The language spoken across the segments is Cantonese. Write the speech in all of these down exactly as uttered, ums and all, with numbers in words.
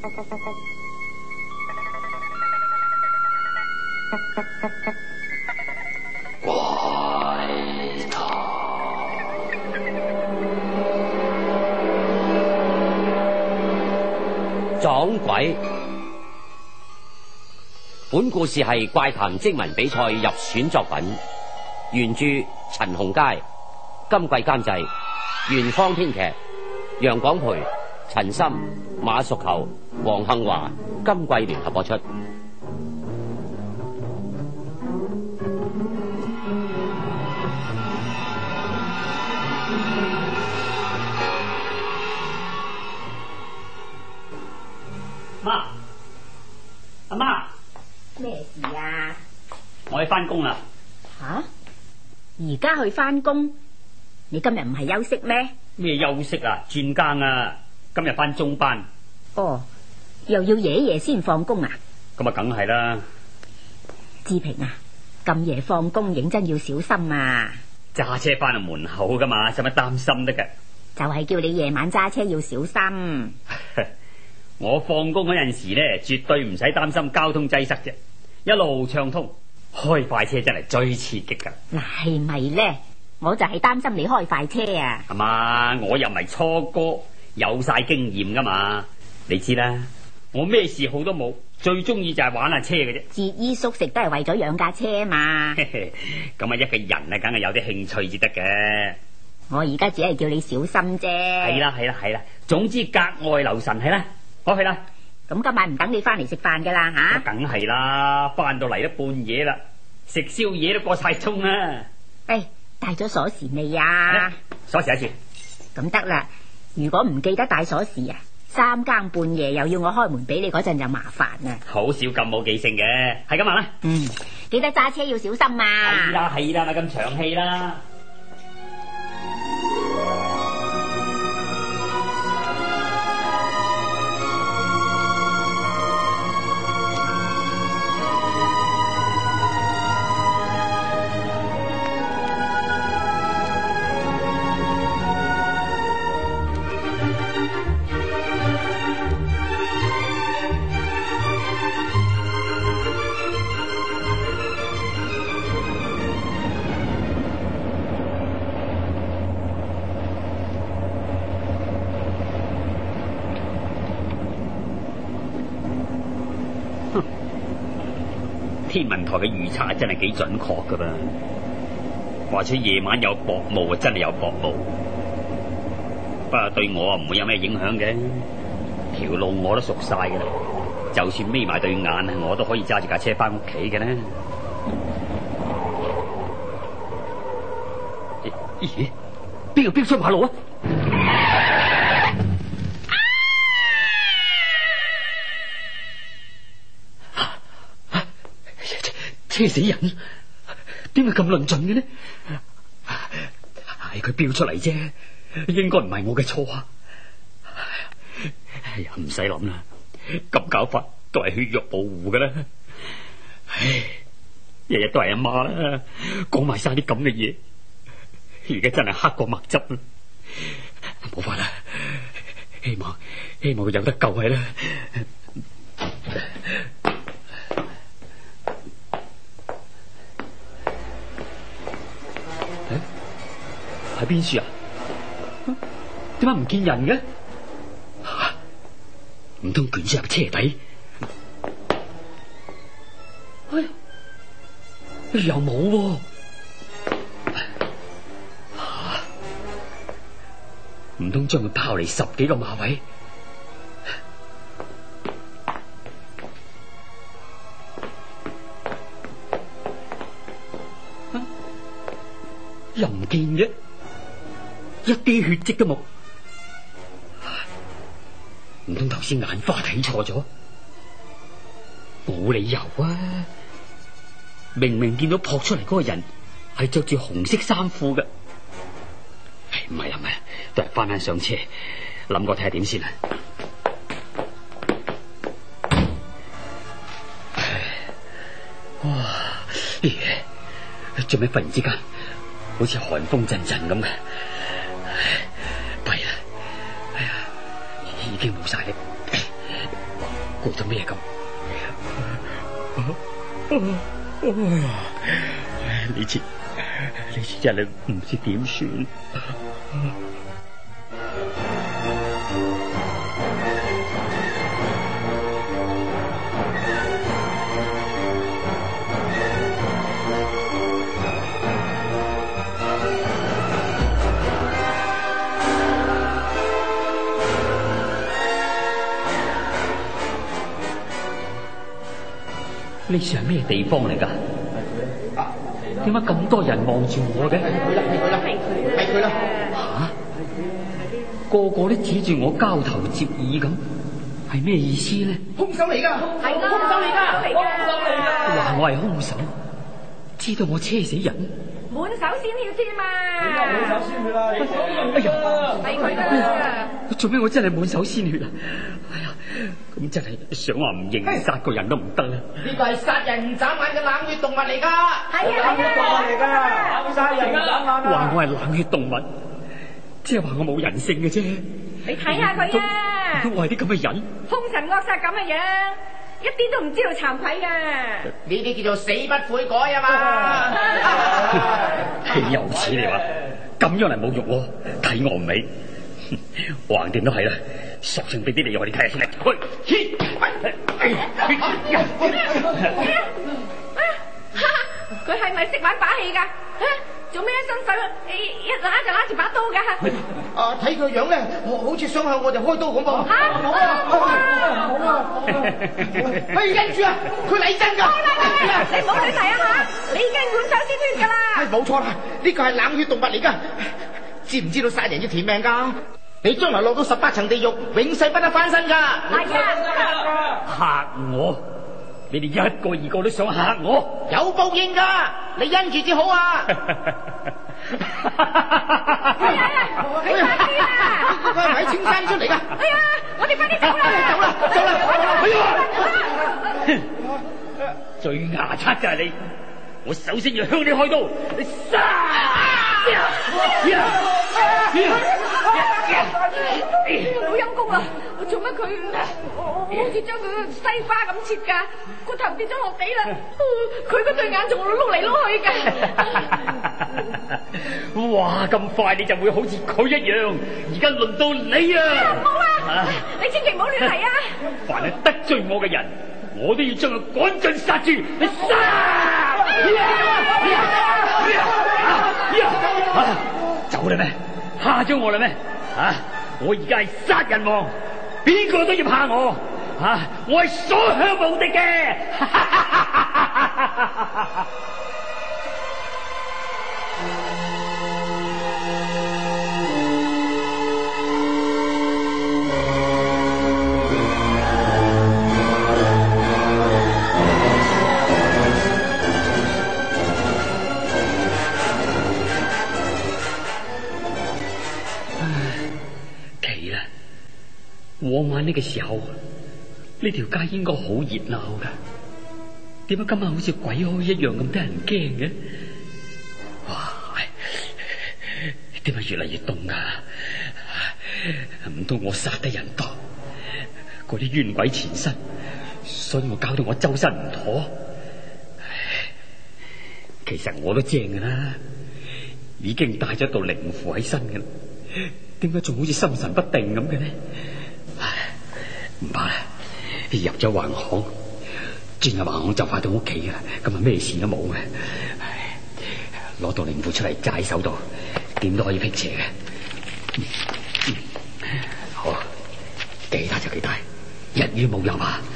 怪談撞鬼。本故事係怪談徵文比賽入選作品，原著陳鴻佳，今季監製元芳，編劇楊廣培、陳森、馬淑球、黃杏華，今季聯合播出。 媽，阿媽， 咩事啊？ 我去翻工啦。 吓？而家去翻工？你今日唔係休息咩？ 咩休息啊？轉更啊！今日翻中班。 哦，又要夜夜先放工啊？ 咁啊，梗係啦。 志平啊，咁夜放工認真要小心啊！ 揸車翻到門口噶嘛，使乜擔心得噶？ 就係叫你夜晚揸車要小心。 我放工嗰陣時咧，絕對唔使擔心交通擠塞啫，一路暢通。開快車真係最刺激噶。 嗱，係咪咧？我就係擔心你開快車啊。 係嘛，我又唔係初哥，有晒經驗噶嘛。你知啦，我咩嗜好都冇，最中意就係玩下車嘅啫。 節衣縮食都係為咗養架車嘛。 咁啊，一個人啊，梗係有啲興趣至得嘅。 我而家只係叫你小心啫。 係啦係啦係啦，總之格外留神係啦。我去啦。 咁今晚唔等你翻嚟食飯噶啦吓？ 梗係啦，翻到嚟都半夜啦，食宵夜都過晒鐘啦。 誒，帶咗鎖匙未啊？ 鎖匙一次。 咁得啦，如果唔記得帶鎖匙啊，三更半夜又要我開門俾你嗰陣就麻煩啦。 好少咁冇記性嘅，係咁話啦。 嗯，記得揸車要小心啊。 係啦係啦，咪咁長氣啦。天文台嘅預測真係幾準確噶噃，或者夜晚有薄霧啊，真係有薄霧。不過對我啊唔會有咩影響嘅，條路我都熟晒嘅啦，就算眯埋對眼啊，我都可以揸住架車翻屋企嘅啦。咦？邊個飆出馬路啊？車死人，點解咁論盡嘅呢？係佢飆出嚟啫，應該唔係我嘅錯啊！哎呀，唔使諗啦，咁搞法都係血肉模糊噶啦。唉，日日都係阿媽啦，講埋晒啲咁嘅嘢，而家真係黑過墨汁啦。冇法啦，希望希望佢有得救係啦。喺邊處啊？點解唔見人嘅？唔通捲咗入車底？哎呀，又冇喎！唔通將佢拋離十幾個馬位？又唔見嘅？一啲血跡都冇，唔通頭先眼花睇錯咗？冇理由啊！明明見到撲出嚟嗰個人係着住紅色衫褲嘅，唔係啦，唔係，都係翻返上車，諗過睇下點先啦。哇！咦？做咩忽然之間好似寒風陣陣咁嘅？弊啦！哎呀，已經冇晒力， 過咗咩咁？呢次呢次真係唔知點算。呢處係咩地方嚟噶？點解咁多人望住我嘅？ 係佢啦，係佢啦，係佢啦！ 吓，個個都指住我交頭接耳咁，係咩意思咧？ 兇手嚟噶，係兇手嚟噶，兇手嚟噶！ 話我係兇手，知道我車死人， 滿手鮮血添嘛！ 滿手鮮血啦！ 哎呀， 係佢啦！ 做咩我真係滿手鮮血啊？哎呀！咁真係想話唔認殺個人都唔得啦！ 呢個係殺人唔眨眼嘅冷血動物嚟噶， 係啊， 冷血動物嚟噶，殺人唔眨眼啊！ 話我係冷血動物，即係話我冇人性嘅啫。 你睇下佢啊！ 我係啲咁嘅人， 兇神惡煞咁嘅樣，一啲都唔知道慚愧噶。 呢啲叫做死不悔改啊嘛！ 豈有此理話，咁樣嚟侮辱我，睇我唔起。橫掂都係啦，索性俾啲理由我哋睇下先啦。 佢係咪識玩把戲噶？做咩一伸手一拉就拉住把刀噶？ 啊，睇佢樣咧，好似想向我哋開刀咁噃。 吓， 好啊，好啊，好啊！哎，跟住啊，佢嚟真噶！ 你唔好亂嚟啊吓！你已經滿手鮮血噶啦！ 係冇錯啦，呢個係冷血動物嚟噶。知唔知道殺人要填命噶？你將來落到十八層地獄，永世不得翻身噶。 係啊！ 嚇我！你哋一個二個都想嚇我， 有報應噶，你因住至好啊！ 哎呀，你快啲啊！ 佢係咪喺青山出嚟噶？ 哎呀，我哋快啲走啦！ 走啦，走啦！哎呀， 最牙刷就係你，我首先要向你開刀，你殺！ 老陰公啊！做乜佢我好似將佢西瓜咁切噶，個頭跌咗落地啦！佢嗰對眼仲碌嚟碌去嘅。 哇！咁快你就會好似佢一樣，而家輪到你啊！ 唔好啊！你千祈唔好亂嚟啊！ 凡係得罪我嘅人，我都要將佢趕盡殺絕！你殺！走啦咩？嚇咗我啦咩？啊！我而家係殺人王，邊個都要怕我啊！我係所向無敵嘅。往晚呢個時候，呢條街應該好熱鬧噶，點解今晚好似鬼開一樣咁得人驚嘅？哇！點解越嚟越凍噶？唔通我殺得人多，嗰啲冤鬼纏身，所以我搞到我周身唔妥。其實我都正噶啦，已經帶咗道靈符喺身噶啦，點解仲好似心神不定咁嘅呢？唔怕啦，入咗橫巷，轉入橫巷就快到屋企啦，咁啊咩事都冇嘅。攞到靈符出嚟揸喺手度，點都可以辟邪嘅。嗯嗯、好，幾大就幾大，一於冇有啊！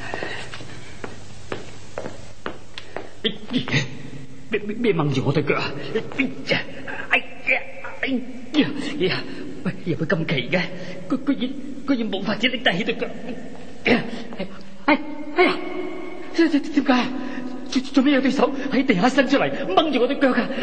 咩咩咩掹住我對腳啊！哎呀哎呀哎呀！喂，入去咁奇嘅，居居然居然冇法子拎得起對腳。哎哎呀！點點點解？做做咩有對手喺地下伸出嚟掹住我對腳噶？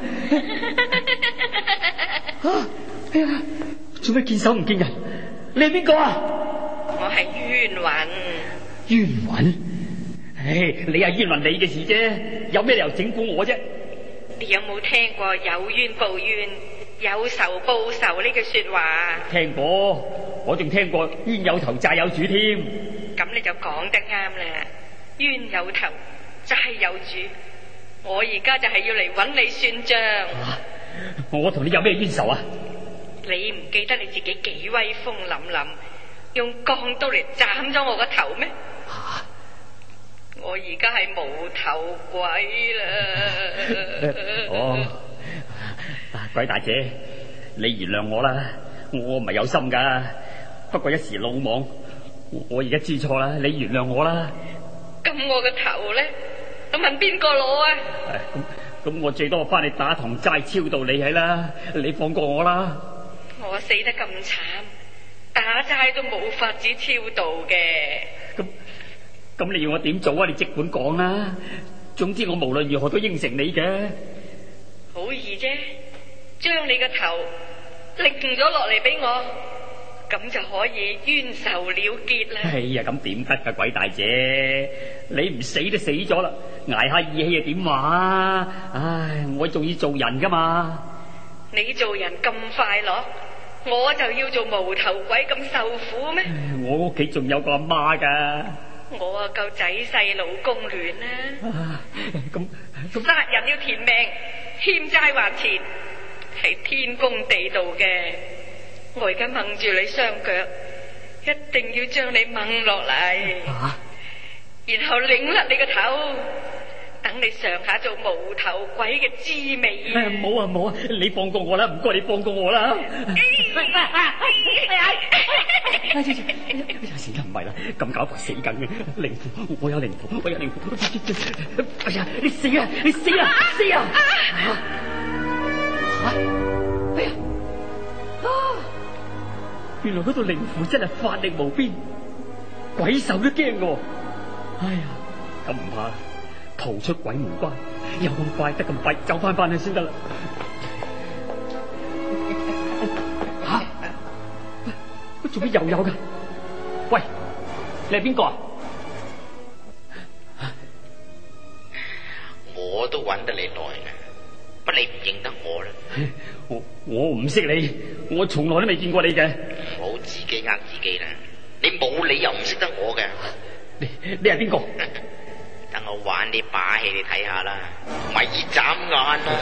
啊！哎呀！做咩見手唔見人？你係邊個啊？ 我係冤魂。 冤魂？唉，你係冤魂，你嘅事啫，有咩理由整蠱我啫？ 你有冇聽過有冤報冤，有仇報仇呢句說話？ 聽過，我仲聽過冤有頭債有主添。 咁你就講得啱啦，冤有頭，債有主。我而家就係要嚟揾你算賬。 啊，我同你有咩冤仇啊？ 你唔記得你自己幾威風凜凜，用鋼刀嚟斬咗我個頭咩？ 啊， 我而家係無頭鬼啦！ 哦，鬼大姐，你原諒我啦，我唔係有心噶，不過一時魯莽，我而家知錯啦，你原諒我啦。 咁我個頭咧，咁問邊個攞啊？ 咁咁我最多翻嚟打堂齋超度你係啦，你放過我啦。 我死得咁慘，打齋都冇法子超度嘅。 咁咁你要我點做啊？你即管講啦。總之我無論如何都應承你嘅。 好易啫，將你個頭擰咗落嚟俾我，咁就可以冤仇了結啦。 哎呀，咁點得噶，鬼大姐，你唔死都死咗啦，挨下義氣又點話？唉，我仲要做人噶嘛。 你做人咁快樂，我就要做無頭鬼咁受苦咩？ 我屋企仲有個阿媽噶。 我啊夠仔細老公亂啦。 咁咁殺人要填命，欠債還錢，係天公地道嘅。我而家掹住你雙腳，一定要將你掹落嚟， 啊， 然後擰甩你個頭，等你嘗下做無頭鬼嘅滋味。 冇啊冇啊，你放過我啦，唔該你放過我啦。死啦，唔係啦，咁搞法死緊嘅。靈符，我有靈符，我有靈符。哎呀，你死啊，你死啊，死啊！吓，哎呀，啊！原來嗰度靈符真係法力無邊，鬼獸都驚嘅。哎呀，咁唔怕，逃出鬼門關，有咁快得咁快走翻翻去先得啦。吓，喂，做咩又有噶？喂，你係邊個啊？ 我都揾得你耐啦，乜你唔認得我啦？ 我我唔識你，我從來都未見過你嘅。 唔好自己呃自己啦，你冇理由唔識得我嘅。 你你係邊個？ 等我玩啲把戲你睇下啦，咪眨眼啦！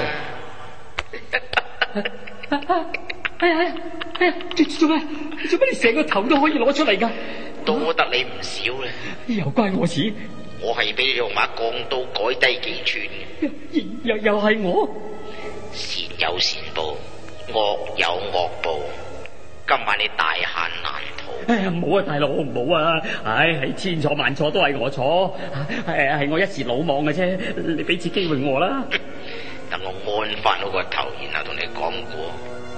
哎呀哎呀哎呀！做做咩？做咩？你成個頭都可以攞出嚟噶？ 多得你唔少啦。 又關我事？ 我係俾你用把鋼刀改低幾寸嘅。 又又係我？ 善有善報，惡有惡報。今晚你大限難逃。 哎呀，唔好啊，大佬，唔好啊！唉，係千錯萬錯都係我錯，係係我一時魯莽嘅啫。你俾次機會我啦。 等我安翻好個頭，然後同你講過。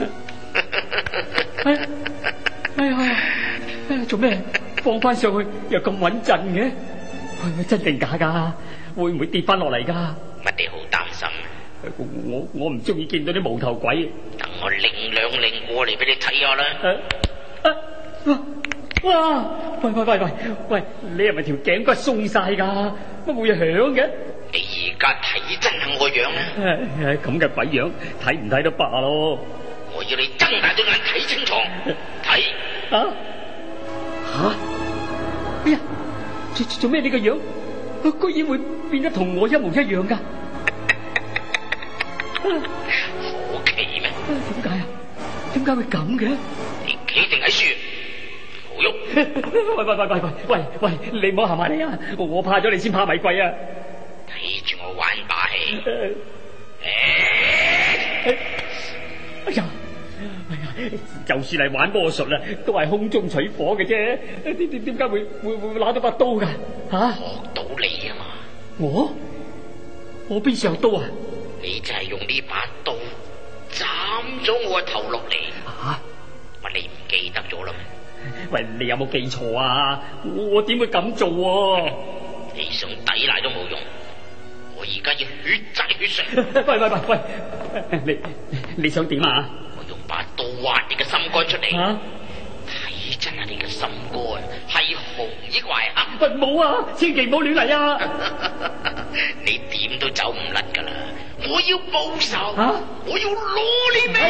哎呀哎呀哎呀！做咩放翻上去又咁穩陣嘅？係咪真定假噶？會唔會跌翻落嚟噶？ 乜你好擔心？ 我我唔中意見到啲無頭鬼。 等我擰兩擰過嚟俾你睇下啦。 啊啊哇！喂喂喂喂喂！你係咪條頸骨鬆晒噶？乜會響嘅？ 你而家睇真下我樣啦。 咁嘅鬼樣，睇唔睇都罷咯。 我要你睜大對眼睇清楚，睇啊吓！哎呀，做做咩呢個樣？居然會變得同我一模一樣噶？ 好奇咩？ 點解啊？點解會咁嘅？ 你企定喺樹，唔好喐。 喂喂喂喂喂喂喂！你唔好行埋嚟啊！我怕咗你先怕咪貴啊！ 睇住我玩把戲。 哎呀！哎呀！就算係玩魔術啦，都係空中取火嘅啫。點點點解會會會攞到把刀噶？吓、啊！ 學到你啊嘛！ 我我邊上有刀啊？ 你就係用呢把刀斬咗我個頭落嚟。 吓！ 乜你唔記得咗啦咩？ 喂，你有冇記錯啊？我點會咁做啊？ 你想抵賴都冇用，我而家要血債血償。 喂喂喂喂，你你想點啊？ 我用把刀挖你嘅心肝出嚟。睇、啊、真係你嘅心肝係紅抑或係黑？ 冇啊！千祈唔好亂嚟啊！ 你點都走唔甩噶啦！我要報仇， 啊、 我要攞你命！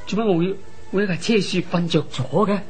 做乜我會會喺架車樹瞓着咗嘅？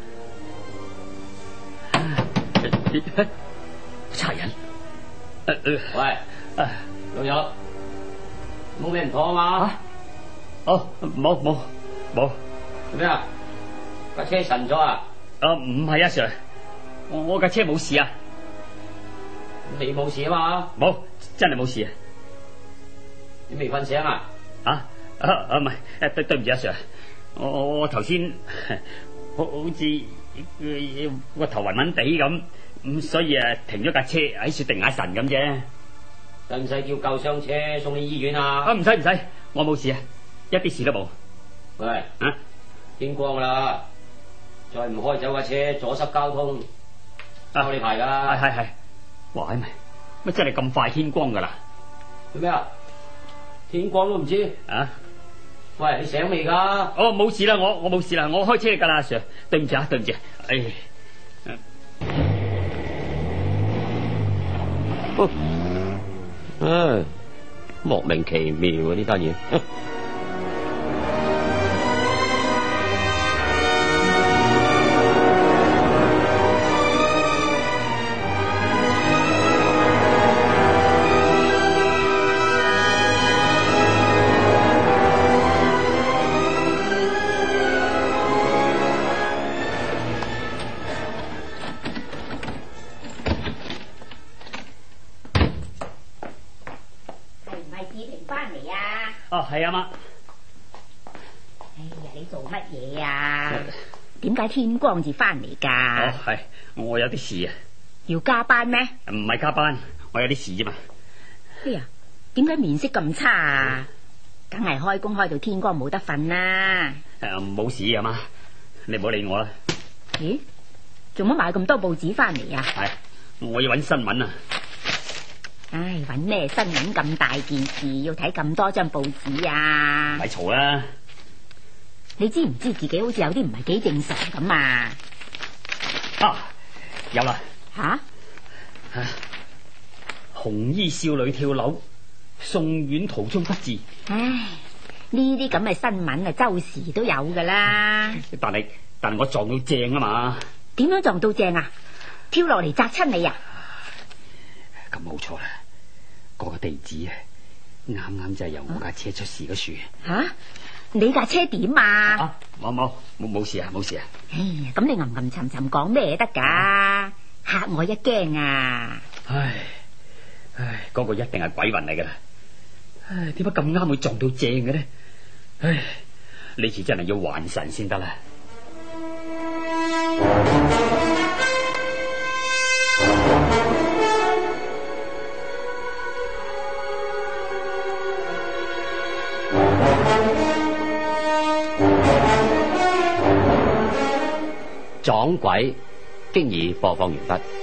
差人， 喂，老友，冇咩唔妥啊嘛？ 哦，冇冇冇， 做咩啊？架車沉咗啊？ 啊，唔係啊 Sir， 我我架車冇事啊。 你冇事啊嘛？ 冇，真係冇事啊。 你未瞓醒啊？ 啊啊啊唔係，誒對對唔住啊 Sir， 我我我頭先好好似個頭暈暈地咁，咁所以誒停咗架車喺樹定下神咁啫。 使唔使叫救傷車送去醫院啊？ 啊唔使唔使，我冇事啊，一啲事都冇。 喂， 啊天光啦，再唔開走架車阻塞交通，收你牌噶。 係係係，哇咪乜真係咁快天光噶啦？ 做咩啊？天光都唔知啊？ 喂，你醒未噶？ 哦冇事啦，我我冇事啦，我開車噶啦 Sir， 對唔住啊對唔住，唉。 唉，莫名其妙啊呢單嘢。 哦，係啊媽。 哎呀，你做乜嘢啊？點解天光至翻嚟噶？ 哦，係，我有啲事啊。 要加班咩？ 唔係加班，我有啲事啫嘛。 哎呀，點解面色咁差啊？梗係開工開到天光冇得瞓啦。 誒，冇事啊媽，你唔好理我啦。 咦？做乜買咁多報紙翻嚟啊？ 係，我要搵新聞啊。 唉，搵咩新聞咁大件事，要睇咁多張報紙啊？ 咪嘈啦！ 你知唔知自己好似有啲唔係幾正常咁啊？ 啊，有啦！ 吓、 啊？紅衣少女跳樓，送院途中不治。 唉，呢啲咁嘅新聞啊，周時都有噶啦。 但係但係我撞到正啊嘛！ 點樣撞到正啊？跳落嚟砸親你啊？ 咁冇錯啦，嗰、那個地址啊，啱啱就係由我架車出事嗰處。 吓、啊？你架車點啊？ 啊，冇冇冇冇事啊，冇事啊。 哎呀，咁你吟吟沉沉講咩得噶？吓、啊、我一驚啊！ 唉唉，嗰、那個一定係鬼魂嚟噶啦。唉，點解咁啱會撞到正嘅呢？唉，呢次真係要還神先得啦。 撞鬼經已播放完畢。